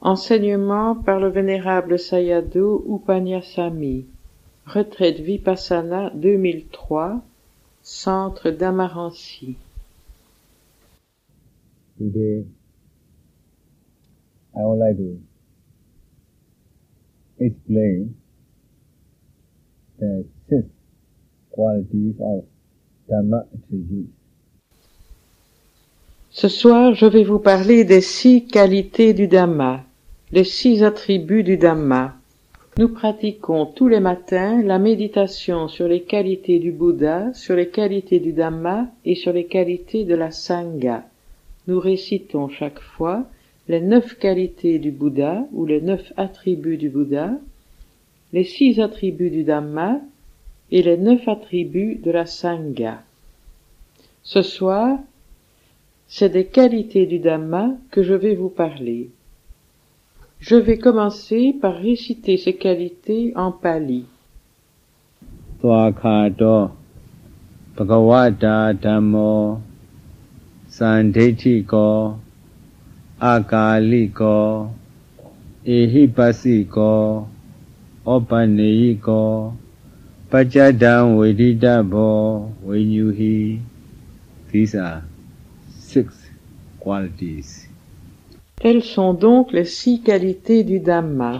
Enseignement par le vénérable Sayadaw Upanyasamy. Retraite Vipassana 2003, Centre d'Amarancy. Today, I would like to explain the 6 qualities of Dhamma attributes. Ce soir, je vais vous parler des 6 qualités du Dhamma, les 6 attributs du Dhamma. Nous pratiquons tous les matins la méditation sur les qualités du Bouddha, sur les qualités du Dhamma et sur les qualités de la Sangha. Nous récitons chaque fois les 9 qualités du Bouddha ou les 9 attributs du Bouddha, les 6 attributs du Dhamma et les 9 attributs de la Sangha. Ce soir, c'est des qualités du Dhamma que je vais vous parler. Je vais commencer par réciter ces qualités en pali. Swakhato Bhagavata Dhammo Sandhitiko Akaliko Ehipasiko Opaneyiko Pachadam Veditabo Venyuhi. These are 6 qualities. Telles sont donc les 6 qualités du Dhamma.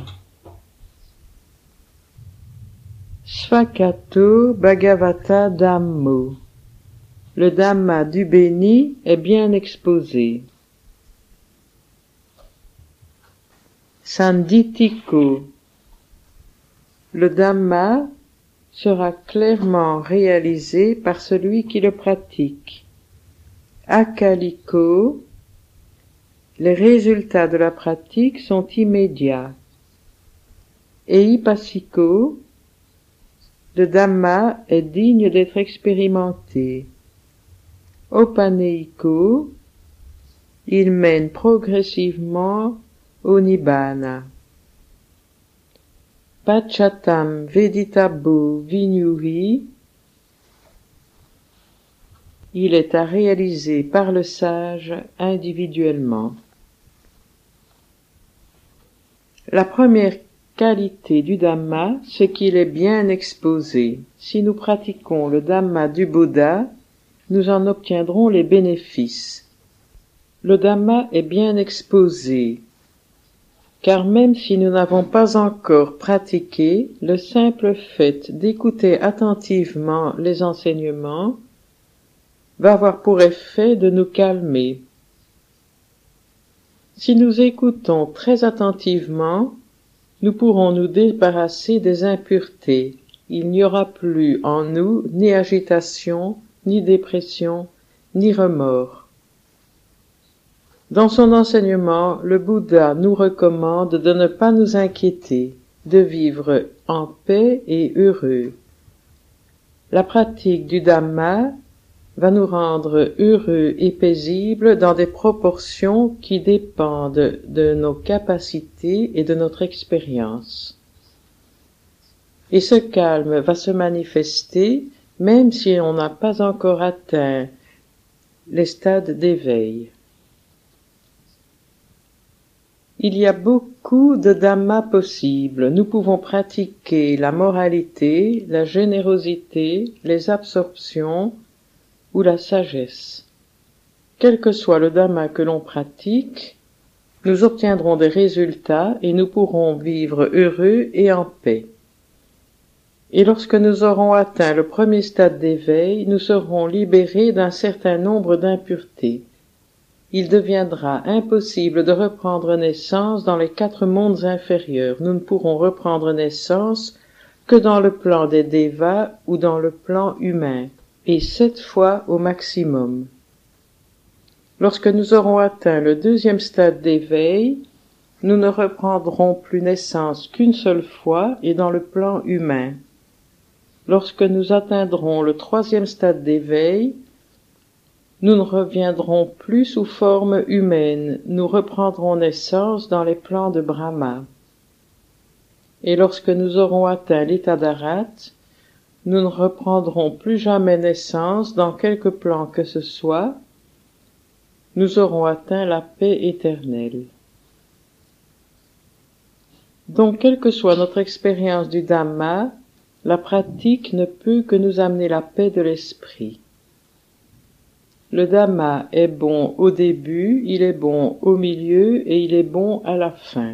Svakato Bhagavata Dhammo. Le Dhamma du béni est bien exposé. Sandhitiko. Le Dhamma sera clairement réalisé par celui qui le pratique. Akaliko. Les résultats de la pratique sont immédiats. Ehipassiko. Le Dhamma est digne d'être expérimenté. Opaneyiko. Il mène progressivement au Nibbana. Pachatam Veditabo Vinyuhi. Il est à réaliser par le sage individuellement. La première qualité du Dhamma, c'est qu'il est bien exposé. Si nous pratiquons le Dhamma du Bouddha, nous en obtiendrons les bénéfices. Le Dhamma est bien exposé, car même si nous n'avons pas encore pratiqué, le simple fait d'écouter attentivement les enseignements va avoir pour effet de nous calmer. Si nous écoutons très attentivement, nous pourrons nous débarrasser des impuretés. Il n'y aura plus en nous ni agitation, ni dépression, ni remords. Dans son enseignement, le Bouddha nous recommande de ne pas nous inquiéter, de vivre en paix et heureux. La pratique du Dhamma va nous rendre heureux et paisibles dans des proportions qui dépendent de nos capacités et de notre expérience. Et ce calme va se manifester même si on n'a pas encore atteint les stades d'éveil. Il y a beaucoup de dhammas possibles. Nous pouvons pratiquer la moralité, la générosité, les absorptions, ou la sagesse. Quel que soit le dhamma que l'on pratique, nous obtiendrons des résultats et nous pourrons vivre heureux et en paix. Et lorsque nous aurons atteint le premier stade d'éveil, nous serons libérés d'un certain nombre d'impuretés. Il deviendra impossible de reprendre naissance dans les 4 mondes inférieurs. Nous ne pourrons reprendre naissance que dans le plan des devas ou dans le plan humain, et 7 fois au maximum. Lorsque nous aurons atteint le 2e stade d'éveil, nous ne reprendrons plus naissance qu'une seule fois et dans le plan humain. Lorsque nous atteindrons le 3e stade d'éveil, nous ne reviendrons plus sous forme humaine, nous reprendrons naissance dans les plans de Brahma. Et lorsque nous aurons atteint l'état d'Arat, nous ne reprendrons plus jamais naissance dans quelque plan que ce soit, nous aurons atteint la paix éternelle. Donc, quelle que soit notre expérience du Dhamma, la pratique ne peut que nous amener la paix de l'esprit. Le Dhamma est bon au début, il est bon au milieu et il est bon à la fin.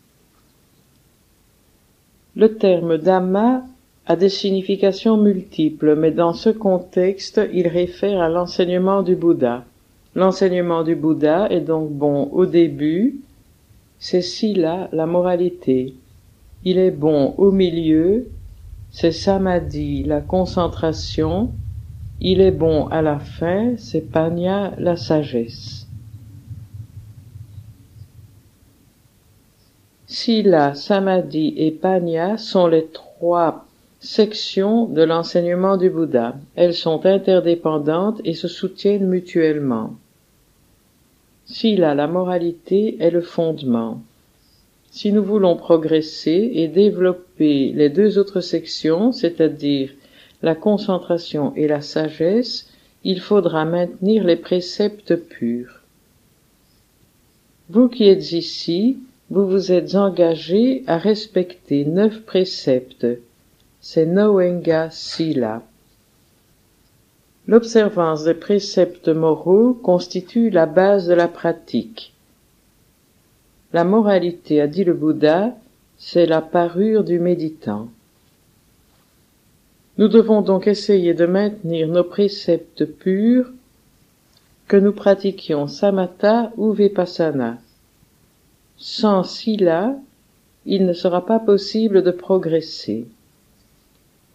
Le terme Dhamma a des significations multiples, mais dans ce contexte, il réfère à l'enseignement du Bouddha. L'enseignement du Bouddha est donc bon au début, c'est sila, la moralité. Il est bon au milieu, c'est samadhi, la concentration. Il est bon à la fin, c'est panya, la sagesse. Sila, samadhi et panya sont les trois sections de l'enseignement du Bouddha. Elles sont interdépendantes et se soutiennent mutuellement. Sila, la moralité, est le fondement. Si nous voulons progresser et développer les deux autres sections, c'est-à-dire la concentration et la sagesse, il faudra maintenir les préceptes purs. Vous qui êtes ici, vous vous êtes engagés à respecter 9 préceptes. C'est Noenga Sila. L'observance des préceptes moraux constitue la base de la pratique. La moralité, a dit le Bouddha, c'est la parure du méditant. Nous devons donc essayer de maintenir nos préceptes purs, que nous pratiquions samatha ou vipassana. Sans sila, il ne sera pas possible de progresser. Pourquoi ?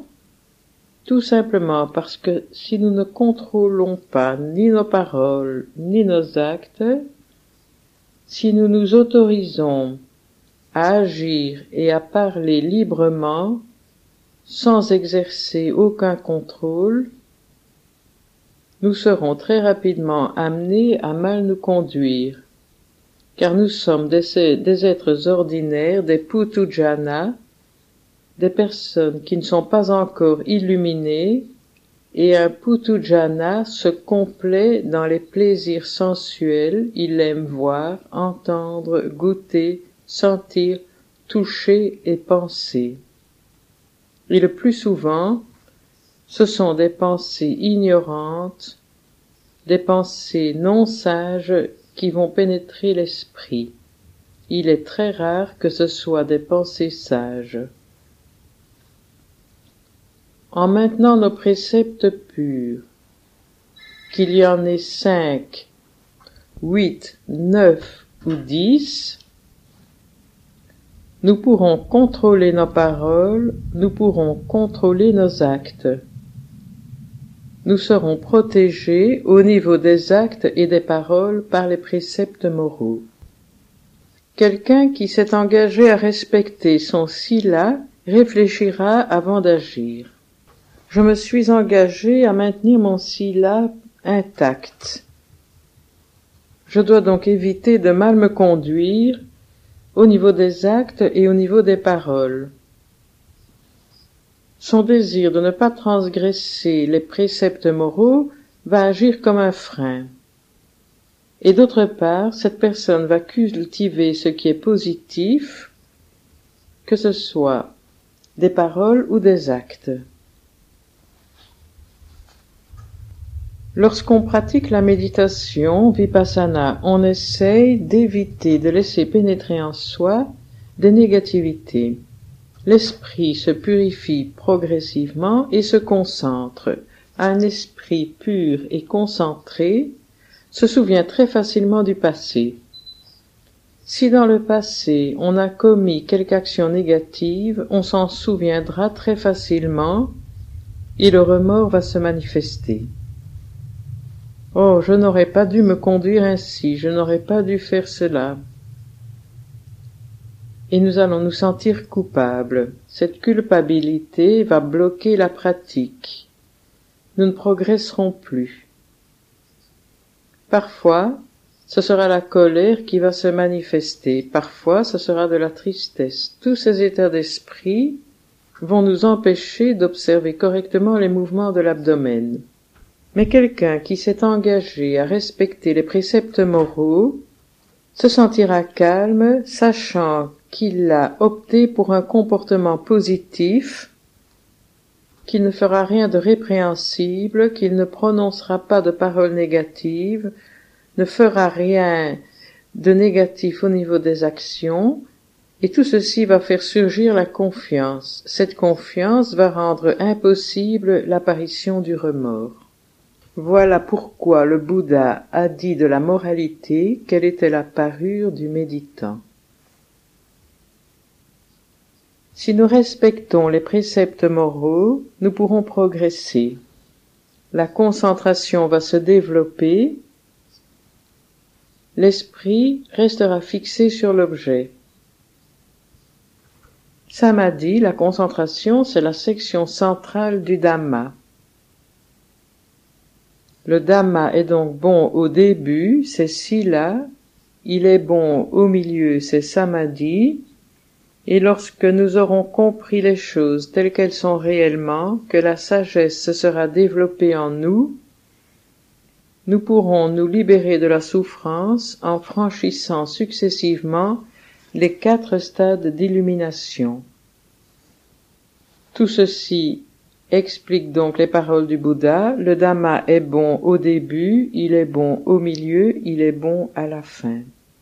Tout simplement parce que si nous ne contrôlons pas ni nos paroles ni nos actes, si nous nous autorisons à agir et à parler librement, sans exercer aucun contrôle, nous serons très rapidement amenés à mal nous conduire, car nous sommes des êtres ordinaires, des putujana, des personnes qui ne sont pas encore illuminées, et un putujana se complaît dans les plaisirs sensuels, il aime voir, entendre, goûter, sentir, toucher et penser. Et le plus souvent, ce sont des pensées ignorantes, des pensées non sages qui vont pénétrer l'esprit. Il est très rare que ce soit des pensées sages. En maintenant nos préceptes purs, qu'il y en ait 5, 8, 9 ou 10, nous pourrons contrôler nos paroles, nous pourrons contrôler nos actes. Nous serons protégés au niveau des actes et des paroles par les préceptes moraux. Quelqu'un qui s'est engagé à respecter son sila réfléchira avant d'agir. Je me suis engagé à maintenir mon sila intact. Je dois donc éviter de mal me conduire au niveau des actes et au niveau des paroles. Son désir de ne pas transgresser les préceptes moraux va agir comme un frein. Et d'autre part, cette personne va cultiver ce qui est positif, que ce soit des paroles ou des actes. Lorsqu'on pratique la méditation vipassana, on essaye d'éviter de laisser pénétrer en soi des négativités. L'esprit se purifie progressivement et se concentre. Un esprit pur et concentré se souvient très facilement du passé. Si dans le passé on a commis quelque action négative, on s'en souviendra très facilement et le remords va se manifester. Oh, je n'aurais pas dû me conduire ainsi, je n'aurais pas dû faire cela. Et nous allons nous sentir coupables. Cette culpabilité va bloquer la pratique. Nous ne progresserons plus. Parfois, ce sera la colère qui va se manifester. Parfois, ce sera de la tristesse. Tous ces états d'esprit vont nous empêcher d'observer correctement les mouvements de l'abdomen. Mais quelqu'un qui s'est engagé à respecter les préceptes moraux se sentira calme, sachant qu'il a opté pour un comportement positif, qu'il ne fera rien de répréhensible, qu'il ne prononcera pas de paroles négatives, ne fera rien de négatif au niveau des actions, et tout ceci va faire surgir la confiance. Cette confiance va rendre impossible l'apparition du remords. Voilà pourquoi le Bouddha a dit de la moralité qu'elle était la parure du méditant. Si nous respectons les préceptes moraux, nous pourrons progresser. La concentration va se développer, l'esprit restera fixé sur l'objet. Samadhi, la concentration, c'est la section centrale du Dhamma. Le Dhamma est donc bon au début, c'est Sila, il est bon au milieu, c'est Samadhi, et lorsque nous aurons compris les choses telles qu'elles sont réellement, que la sagesse se sera développée en nous, nous pourrons nous libérer de la souffrance en franchissant successivement les 4 stades d'illumination. Tout ceci explique donc les paroles du Bouddha. Le Dhamma est bon au début, il est bon au milieu, il est bon à la fin.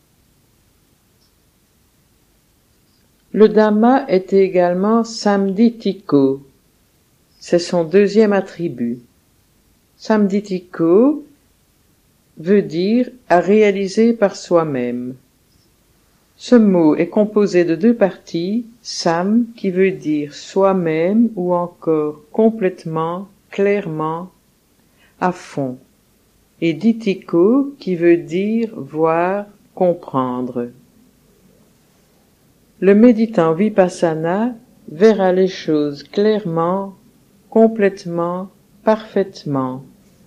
Le Dhamma est également samditiko. C'est son deuxième attribut. Samditiko veut dire à réaliser par soi-même. Ce mot est composé de 2 parties, sam qui veut dire soi-même ou encore complètement, clairement, à fond, et ditiko qui veut dire voir, comprendre. Le méditant vipassana verra les choses clairement, complètement, parfaitement,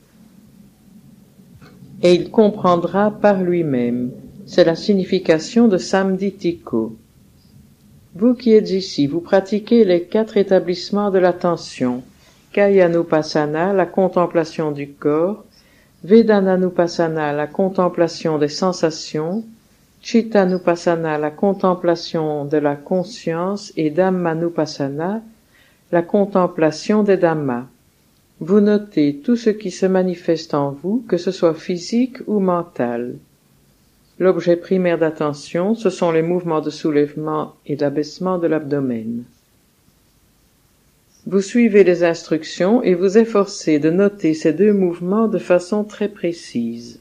et il comprendra par lui-même. C'est la signification de samditiko. Vous qui êtes ici, vous pratiquez les 4 établissements de l'attention, Kayanupassana, la contemplation du corps, Vedananupassana, la contemplation des sensations, Chittanupassana, la contemplation de la conscience, et Dhammanupassana, la contemplation des Dhammas. Vous notez tout ce qui se manifeste en vous, que ce soit physique ou mental. L'objet primaire d'attention, ce sont les mouvements de soulèvement et d'abaissement de l'abdomen. Vous suivez les instructions et vous efforcez de noter ces 2 mouvements de façon très précise.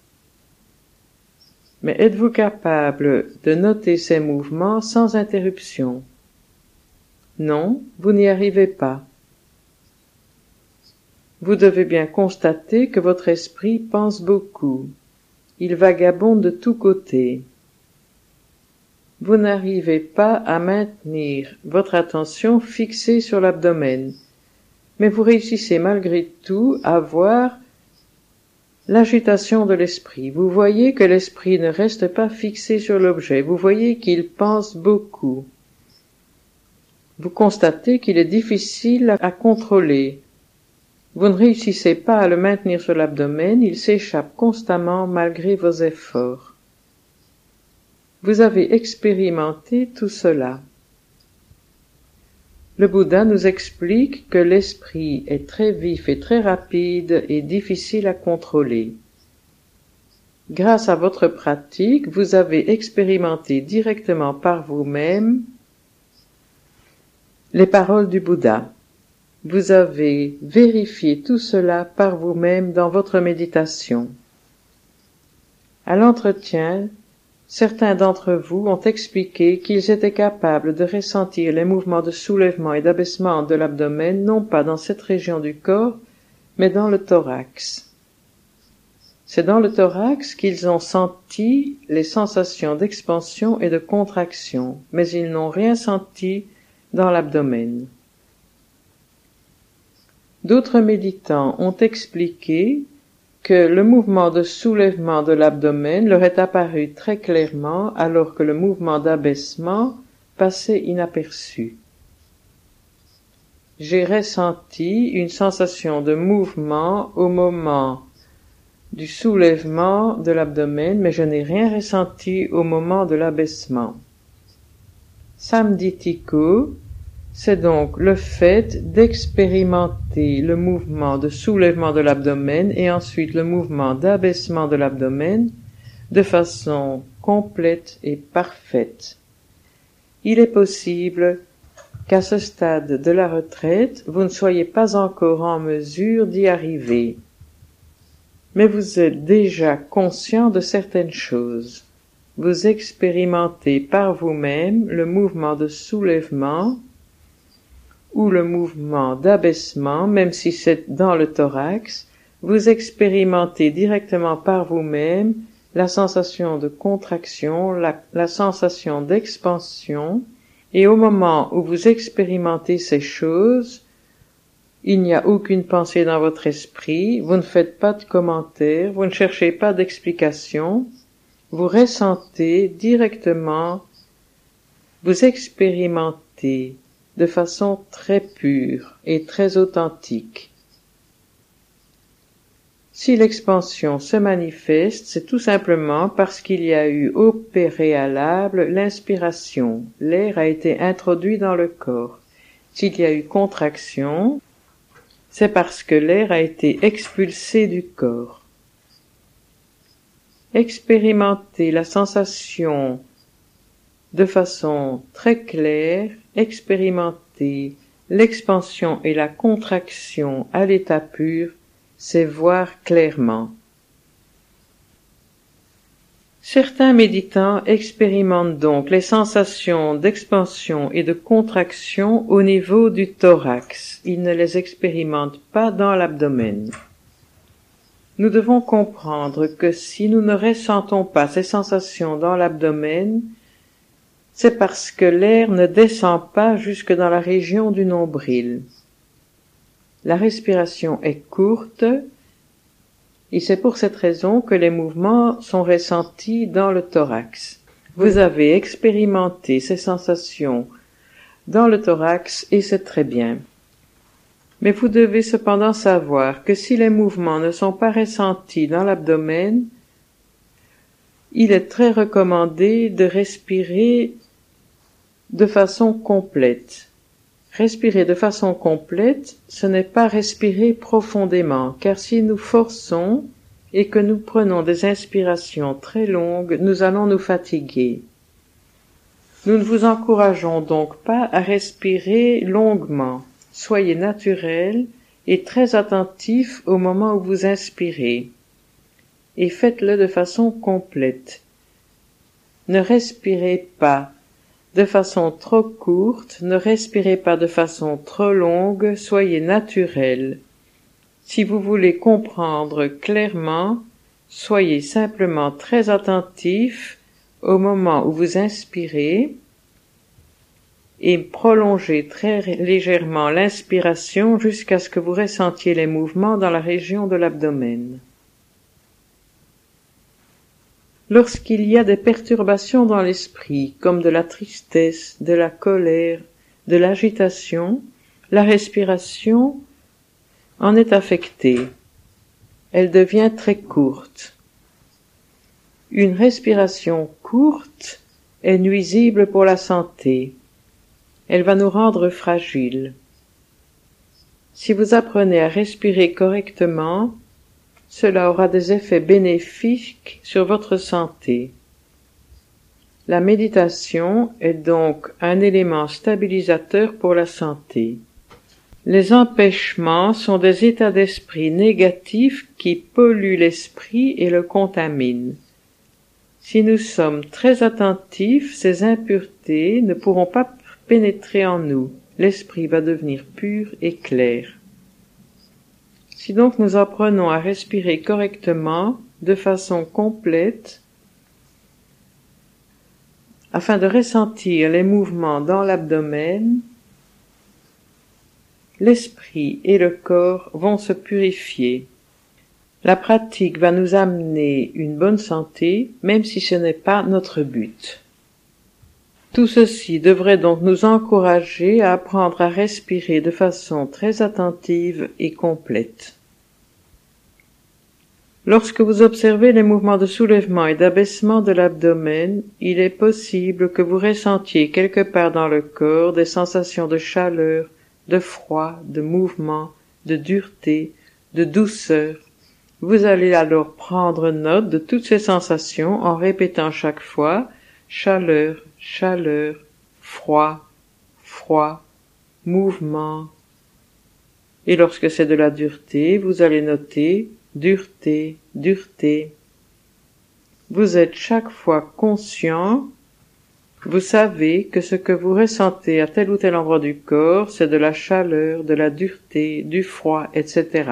Mais êtes-vous capable de noter ces mouvements sans interruption? Non, vous n'y arrivez pas. Vous devez bien constater que votre esprit pense beaucoup. Il vagabonde de tous côtés. Vous n'arrivez pas à maintenir votre attention fixée sur l'abdomen, mais vous réussissez malgré tout à voir l'agitation de l'esprit. Vous voyez que l'esprit ne reste pas fixé sur l'objet, vous voyez qu'il pense beaucoup. Vous constatez qu'il est difficile à contrôler. Vous ne réussissez pas à le maintenir sur l'abdomen, il s'échappe constamment malgré vos efforts. Vous avez expérimenté tout cela. Le Bouddha nous explique que l'esprit est très vif et très rapide et difficile à contrôler. Grâce à votre pratique, vous avez expérimenté directement par vous-même les paroles du Bouddha. Vous avez vérifié tout cela par vous-même dans votre méditation. À l'entretien, certains d'entre vous ont expliqué qu'ils étaient capables de ressentir les mouvements de soulèvement et d'abaissement de l'abdomen non pas dans cette région du corps, mais dans le thorax. C'est dans le thorax qu'ils ont senti les sensations d'expansion et de contraction, mais ils n'ont rien senti dans l'abdomen. D'autres méditants ont expliqué que le mouvement de soulèvement de l'abdomen leur est apparu très clairement alors que le mouvement d'abaissement passait inaperçu. J'ai ressenti une sensation de mouvement au moment du soulèvement de l'abdomen, mais je n'ai rien ressenti au moment de l'abaissement. Samditiko, c'est donc le fait d'expérimenter le mouvement de soulèvement de l'abdomen et ensuite le mouvement d'abaissement de l'abdomen de façon complète et parfaite. Il est possible qu'à ce stade de la retraite, vous ne soyez pas encore en mesure d'y arriver. Mais vous êtes déjà conscient de certaines choses. Vous expérimentez par vous-même le mouvement de soulèvement ou le mouvement d'abaissement, même si c'est dans le thorax. Vous expérimentez directement par vous-même la sensation de contraction, la sensation d'expansion, et au moment où vous expérimentez ces choses, il n'y a aucune pensée dans votre esprit, vous ne faites pas de commentaires, vous ne cherchez pas d'explication, vous ressentez directement, vous expérimentez de façon très pure et très authentique. Si l'expansion se manifeste, c'est tout simplement parce qu'il y a eu au préalable l'inspiration. L'air a été introduit dans le corps. S'il y a eu contraction, c'est parce que l'air a été expulsé du corps. Expérimentez la sensation de façon très claire, expérimenter l'expansion et la contraction à l'état pur, c'est voir clairement. Certains méditants expérimentent donc les sensations d'expansion et de contraction au niveau du thorax. Ils ne les expérimentent pas dans l'abdomen. Nous devons comprendre que si nous ne ressentons pas ces sensations dans l'abdomen, c'est parce que l'air ne descend pas jusque dans la région du nombril. La respiration est courte et c'est pour cette raison que les mouvements sont ressentis dans le thorax. Vous avez expérimenté ces sensations dans le thorax et c'est très bien. Mais vous devez cependant savoir que si les mouvements ne sont pas ressentis dans l'abdomen, il est très recommandé de respirer de façon complète. Respirer de façon complète, ce n'est pas respirer profondément, car si nous forçons et que nous prenons des inspirations très longues, nous allons nous fatiguer. Nous ne vous encourageons donc pas à respirer longuement. Soyez naturel et très attentif au moment où vous inspirez, et faites-le de façon complète. Ne respirez pas de façon trop courte, ne respirez pas de façon trop longue, soyez naturel. Si vous voulez comprendre clairement, soyez simplement très attentif au moment où vous inspirez et prolongez très légèrement l'inspiration jusqu'à ce que vous ressentiez les mouvements dans la région de l'abdomen. Lorsqu'il y a des perturbations dans l'esprit, comme de la tristesse, de la colère, de l'agitation, la respiration en est affectée. Elle devient très courte. Une respiration courte est nuisible pour la santé. Elle va nous rendre fragiles. Si vous apprenez à respirer correctement, cela aura des effets bénéfiques sur votre santé. La méditation est donc un élément stabilisateur pour la santé. Les empêchements sont des états d'esprit négatifs qui polluent l'esprit et le contaminent. Si nous sommes très attentifs, ces impuretés ne pourront pas pénétrer en nous. L'esprit va devenir pur et clair. Si donc nous apprenons à respirer correctement, de façon complète, afin de ressentir les mouvements dans l'abdomen, l'esprit et le corps vont se purifier. La pratique va nous amener une bonne santé, même si ce n'est pas notre but. Tout ceci devrait donc nous encourager à apprendre à respirer de façon très attentive et complète. Lorsque vous observez les mouvements de soulèvement et d'abaissement de l'abdomen, il est possible que vous ressentiez quelque part dans le corps des sensations de chaleur, de froid, de mouvement, de dureté, de douceur. Vous allez alors prendre note de toutes ces sensations en répétant chaque fois chaleur, chaleur, froid, froid, mouvement. Et lorsque c'est de la dureté, vous allez noter dureté, dureté. Vous êtes chaque fois conscient, vous savez que ce que vous ressentez à tel ou tel endroit du corps, c'est de la chaleur, de la dureté, du froid, etc.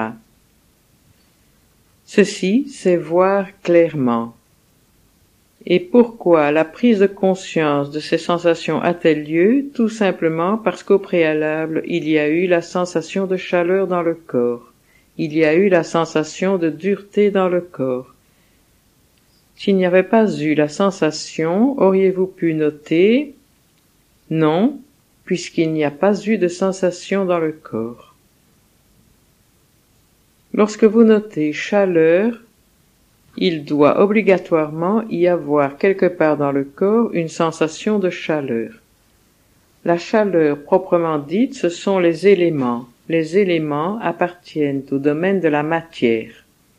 Ceci, c'est voir clairement. Et pourquoi la prise de conscience de ces sensations a-t-elle lieu? Tout simplement parce qu'au préalable, il y a eu la sensation de chaleur dans le corps. Il y a eu la sensation de dureté dans le corps. S'il n'y avait pas eu la sensation, auriez-vous pu noter? Non, puisqu'il n'y a pas eu de sensation dans le corps. Lorsque vous notez chaleur, il doit obligatoirement y avoir quelque part dans le corps une sensation de chaleur. La chaleur proprement dite, ce sont les éléments. Les éléments appartiennent au domaine de la matière.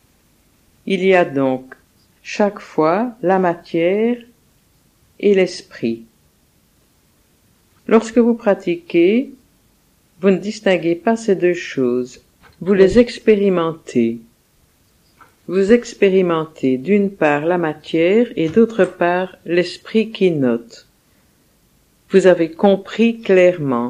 Il y a donc chaque fois la matière et l'esprit. Lorsque vous pratiquez, vous ne distinguez pas ces deux choses, vous les expérimentez. Vous expérimentez d'une part la matière et d'autre part l'esprit qui note. Vous avez compris clairement.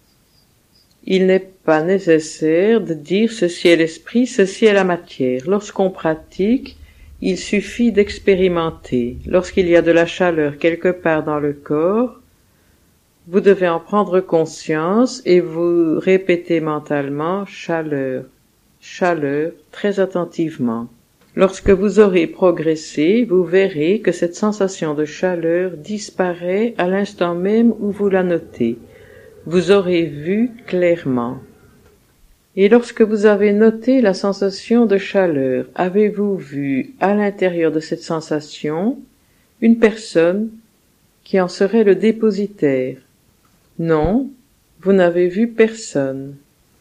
Il n'est pas nécessaire de dire ceci est l'esprit, ceci est la matière. Lorsqu'on pratique, il suffit d'expérimenter. Lorsqu'il y a de la chaleur quelque part dans le corps, vous devez en prendre conscience et vous répétez mentalement chaleur, chaleur, très attentivement. Lorsque vous aurez progressé, vous verrez que cette sensation de chaleur disparaît à l'instant même où vous la notez. Vous aurez vu clairement. Et lorsque vous avez noté la sensation de chaleur, avez-vous vu à l'intérieur de cette sensation une personne qui en serait le dépositaire? Non, vous n'avez vu personne.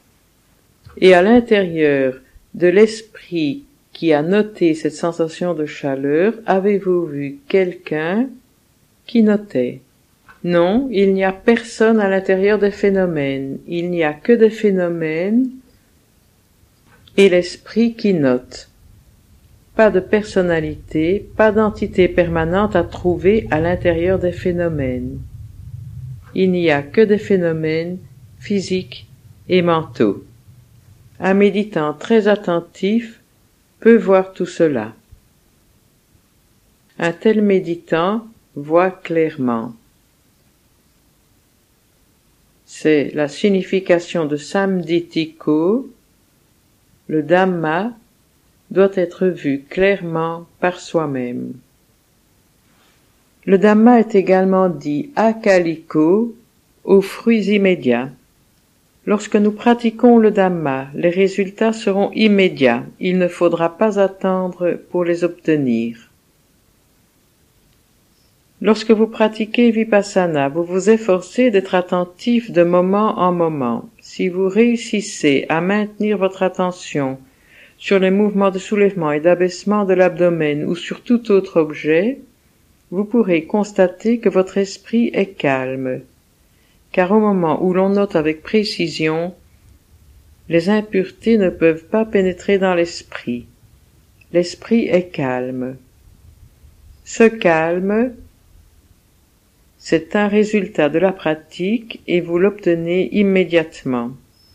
Et à l'intérieur de l'esprit qui a noté cette sensation de chaleur, avez-vous vu quelqu'un qui notait? Non, il n'y a personne à l'intérieur des phénomènes, il n'y a que des phénomènes et l'esprit qui note. Pas de personnalité, pas d'entité permanente à trouver à l'intérieur des phénomènes. Il n'y a que des phénomènes physiques et mentaux. Un méditant très attentif peut voir tout cela. Un tel méditant voit clairement. C'est la signification de Samditiko. Le Dhamma doit être vu clairement par soi-même. Le Dhamma est également dit akaliko, aux fruits immédiats. Lorsque nous pratiquons le Dhamma, les résultats seront immédiats, il ne faudra pas attendre pour les obtenir. Lorsque vous pratiquez Vipassana, vous vous efforcez d'être attentif de moment en moment. Si vous réussissez à maintenir votre attention sur les mouvements de soulèvement et d'abaissement de l'abdomen ou sur tout autre objet, vous pourrez constater que votre esprit est calme, car au moment où l'on note avec précision, les impuretés ne peuvent pas pénétrer dans l'esprit. L'esprit est calme. Ce calme, c'est un résultat de la pratique et vous l'obtenez immédiatement.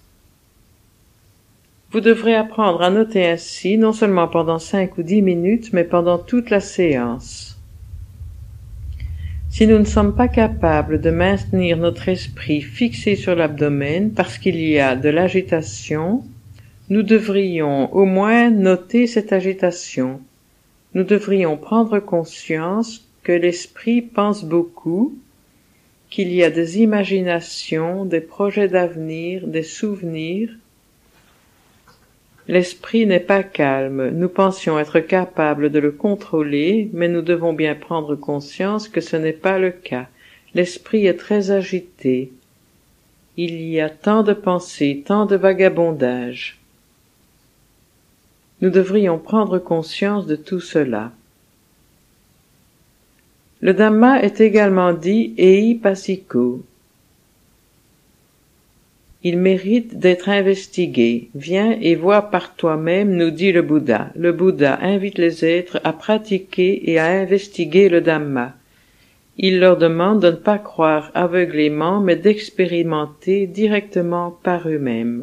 Vous devrez apprendre à noter ainsi, non seulement pendant 5 ou 10 minutes, mais pendant toute la séance. Si nous ne sommes pas capables de maintenir notre esprit fixé sur l'abdomen parce qu'il y a de l'agitation, nous devrions au moins noter cette agitation. Nous devrions prendre conscience que l'esprit pense beaucoup, qu'il y a des imaginations, des projets d'avenir, des souvenirs, L'esprit n'est pas calme, nous pensions être capables de le contrôler, mais nous devons bien prendre conscience que ce n'est pas le cas. L'esprit est très agité. Il y a tant de pensées, tant de vagabondage. Nous devrions prendre conscience de tout cela. Le Dhamma est également dit Eipasiko. Il mérite d'être investigué. Viens et vois par toi-même, nous dit le Bouddha. Le Bouddha invite les êtres à pratiquer et à investiguer le Dhamma. Il leur demande de ne pas croire aveuglément, mais d'expérimenter directement par eux-mêmes.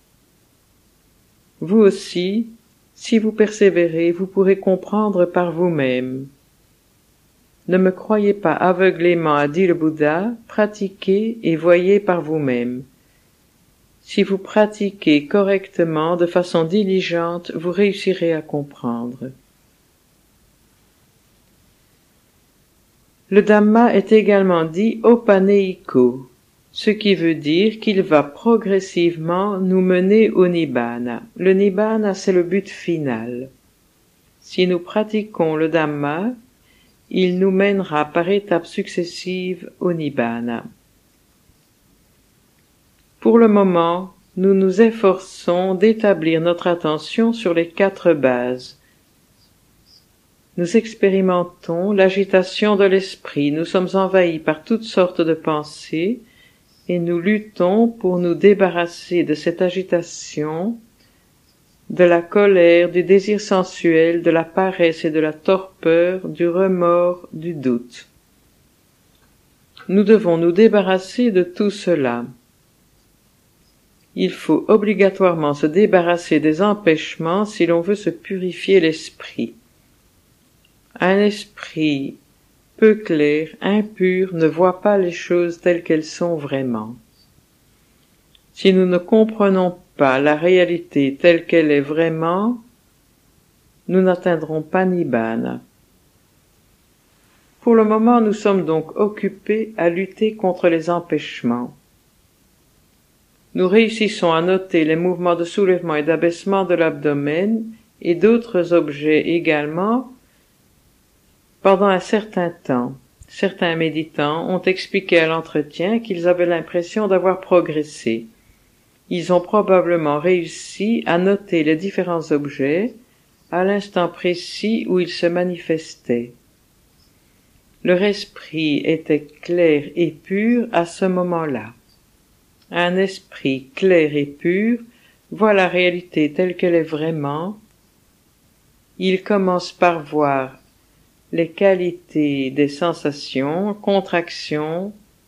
Vous aussi, si vous persévérez, vous pourrez comprendre par vous-même. Ne me croyez pas aveuglément, a dit le Bouddha, pratiquez et voyez par vous-même. Si vous pratiquez correctement, de façon diligente, vous réussirez à comprendre. Le Dhamma est également dit Opaneiko, ce qui veut dire qu'il va progressivement nous mener au Nibbana. Le Nibbana, c'est le but final. Si nous pratiquons le Dhamma, il nous mènera par étapes successives au Nibbana. Pour le moment, nous nous efforçons d'établir notre attention sur les 4 bases. Nous expérimentons l'agitation de l'esprit, nous sommes envahis par toutes sortes de pensées et nous luttons pour nous débarrasser de cette agitation, de la colère, du désir sensuel, de la paresse et de la torpeur, du remords, du doute. Nous devons nous débarrasser de tout cela. Il faut obligatoirement se débarrasser des empêchements si l'on veut se purifier l'esprit. Un esprit peu clair, impur, ne voit pas les choses telles qu'elles sont vraiment. Si nous ne comprenons pas la réalité telle qu'elle est vraiment, nous n'atteindrons pas Nibbana. Pour le moment, nous sommes donc occupés à lutter contre les empêchements. Nous réussissons à noter les mouvements de soulèvement et d'abaissement de l'abdomen et d'autres objets également pendant un certain temps. Certains méditants ont expliqué à l'entretien qu'ils avaient l'impression d'avoir progressé. Ils ont probablement réussi à noter les différents objets à l'instant précis où ils se manifestaient. Leur esprit était clair et pur à ce moment-là. Un esprit clair et pur voit la réalité telle qu'elle est vraiment. Il commence par voir les qualités des sensations, contraction,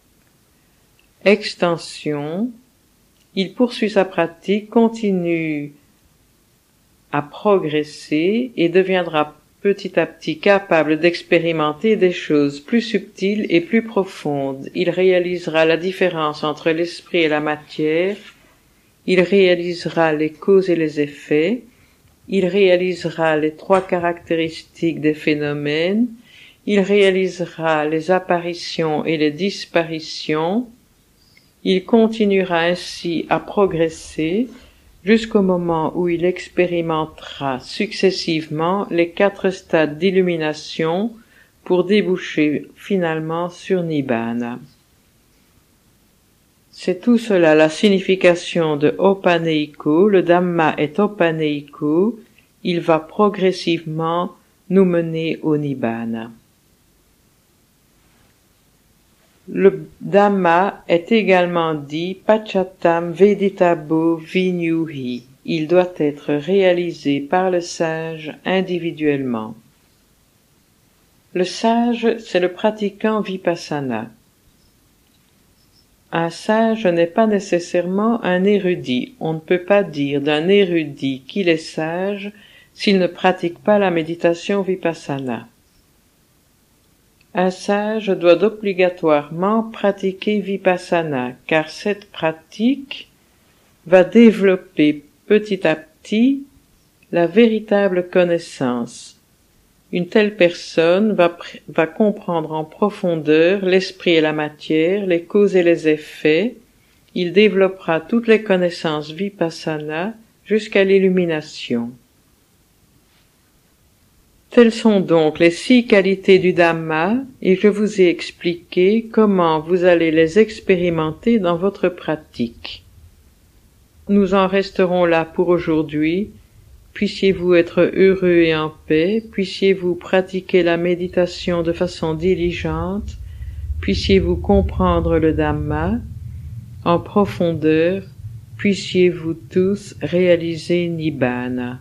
extension. Il poursuit sa pratique, continue à progresser et deviendra petit à petit capable d'expérimenter des choses plus subtiles et plus profondes. Il réalisera la différence entre l'esprit et la matière, il réalisera les causes et les effets, il réalisera les 3 caractéristiques des phénomènes, il réalisera les apparitions et les disparitions, il continuera ainsi à progresser jusqu'au moment où il expérimentera successivement les 4 stades d'illumination pour déboucher finalement sur Nibbana. C'est tout cela la signification de Opaneiko. Le Dhamma est Opaneiko, il va progressivement nous mener au Nibbana. Le Dhamma est également dit Pachatam Veditabo Vinyuhi. Il doit être réalisé par le sage individuellement. Le sage, c'est le pratiquant vipassana. Un sage n'est pas nécessairement un érudit. On ne peut pas dire d'un érudit qu'il est sage s'il ne pratique pas la méditation vipassana. Un sage doit obligatoirement pratiquer vipassana, car cette pratique va développer petit à petit la véritable connaissance. Une telle personne va comprendre en profondeur l'esprit et la matière, les causes et les effets. Il développera toutes les connaissances vipassana jusqu'à l'illumination. Telles sont donc les 6 qualités du Dhamma et je vous ai expliqué comment vous allez les expérimenter dans votre pratique. Nous en resterons là pour aujourd'hui. Puissiez-vous être heureux et en paix, puissiez-vous pratiquer la méditation de façon diligente, puissiez-vous comprendre le Dhamma en profondeur, puissiez-vous tous réaliser Nibbana.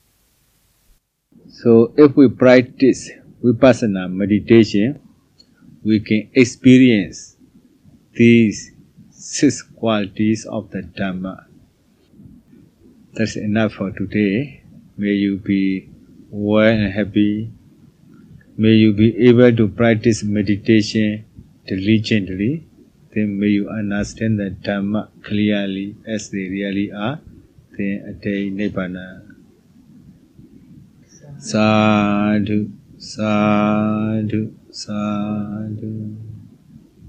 So if we practice Vipassana meditation, we can experience these 6 qualities of the Dhamma. That's enough for today. May you be well and happy. May you be able to practice meditation diligently. Then may you understand the Dhamma clearly as they really are. Then attain Nibbana. Sadhu, sadhu, sadhu.